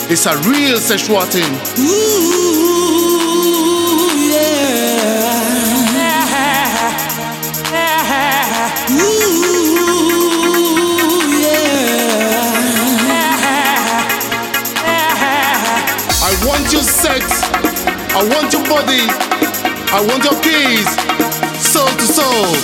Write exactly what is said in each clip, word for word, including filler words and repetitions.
It's a real sexual thing. Ooh, yeah. Ooh, yeah. I want your sex. I want your body. I want your keys. Soul to soul.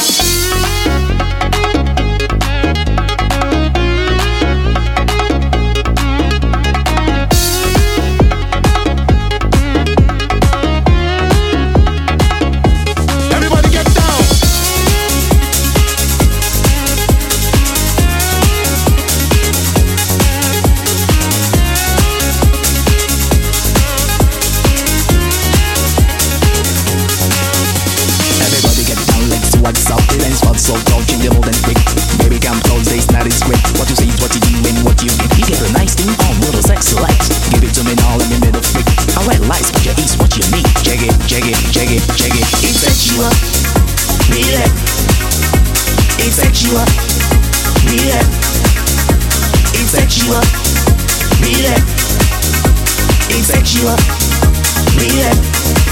What's up, feelings, what's so cold, change the mold and quick. Baby, come close, this night is quick. What you say is what you do and what you get. You get a nice thing on, little sexy lights. Give it to me now, let me middle freak. I red lights, but your east, what you need. Check it, check it, check it, check it. It's sexual, read it. It's sexual, read it. It's sexual, read it. It's sexual, read it.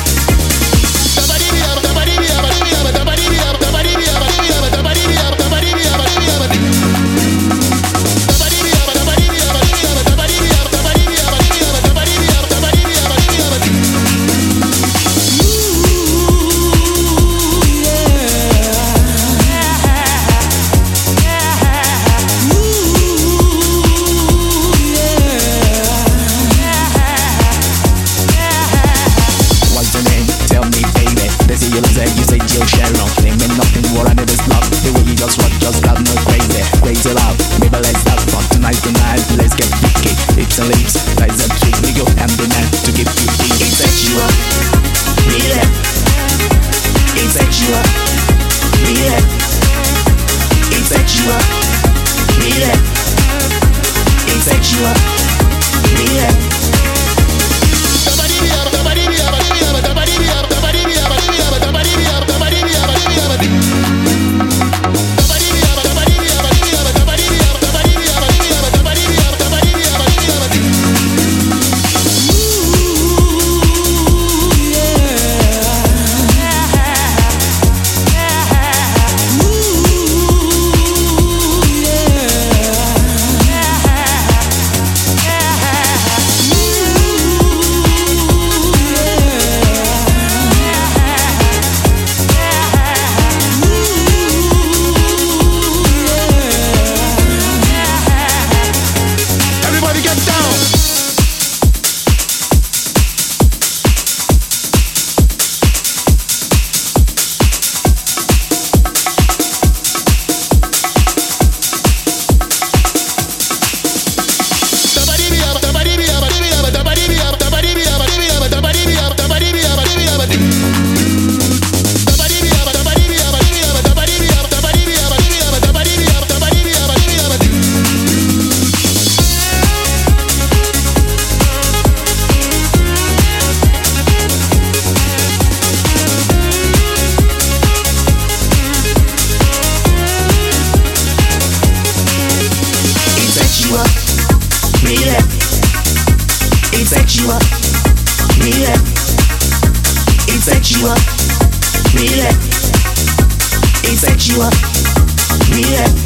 You say Jill Sharon, claiming nothing, what I need is love. The way you just rock, just got me crazy, crazy love. Maybe let's have fun tonight, tonight, let's get freaky. Lips and lips, rise up to me, go hand in hand to keep you thinking. It's sexual, read it. It's sexual, read it. It's sexual, read it. It's sexual, read it. It's sexual, read it. It's sexual, read it. It's sexual, read it.